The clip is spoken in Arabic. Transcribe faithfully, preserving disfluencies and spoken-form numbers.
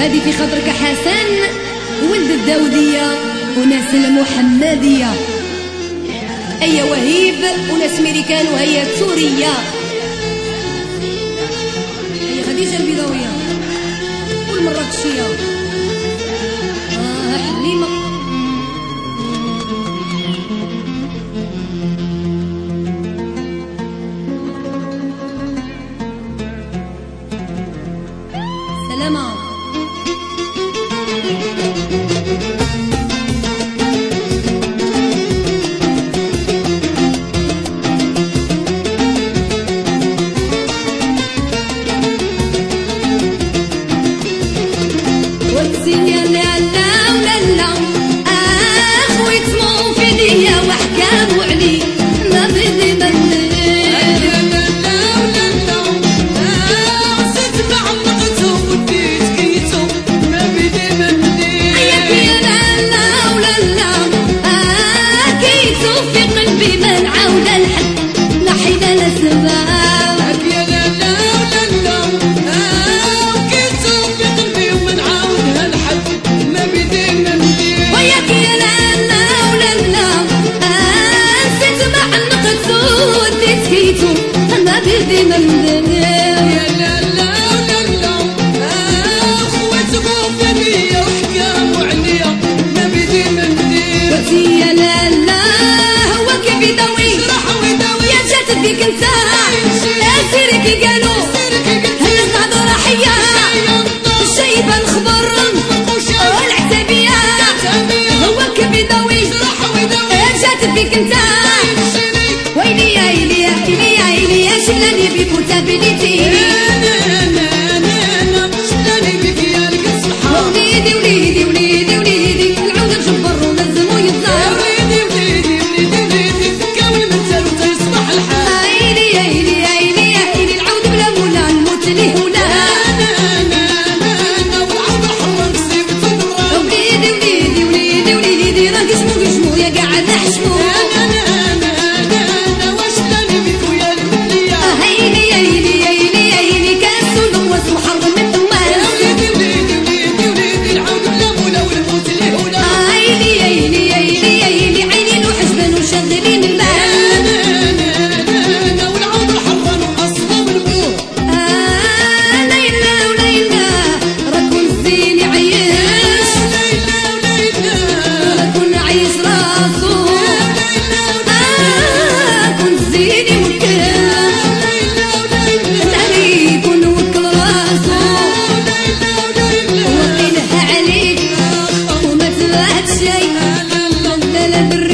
هذه في خاطرك حسن ولد الداودية وناس المحمدية. أي وهيب وناس ميريكان وهي سورية. هي خديجة البيضاوية والمراكشية. آه حليمة. سلامة. يا لا لا ولا لا اخوي تسمعوا في نية وحكاوا علي ما بدي مني. يا لا لا ولا لا ستسمع نقتهم وديت كيتهم ما بدي مني. يا لا لا ولا لا كيتو في قلبي ما نعاود الحد لا حين لا سباب. ما بدي مني. يا لا لا ولا لا اخواتكم فيا وحكاوا عليا ما بدي مني. قلتي يا لا لا هو كيف يداوي صراحة ويداوي يا جات بيك انت سيرك قالوا هل النهضة حية الشيبة الخبر والعتابية هو كيف يداوي صراحة ويداوي يا جات بيك انت ويلي يا ويلي يا ويلي يا ويلي يا شلاني بيك وتابلتي. انا انا انا انا شلاني بيك يا لك الصحة. وليدي وليدي وليدي وليدي العود الجبر ولازمو يتظاهر. وليدي وليدي وليدي وليدي كامل مثال وتيصبح الحال. عيني يا عيني يا عيني يا عيني العود بلا مولا نموت ليه ولا. انا انا انا انا والعود الحر نصيبتي نوران. وليدي وليدي وليدي وليدي راه قشمو قشمو يا قاعد نحشمو. انا انا لا لا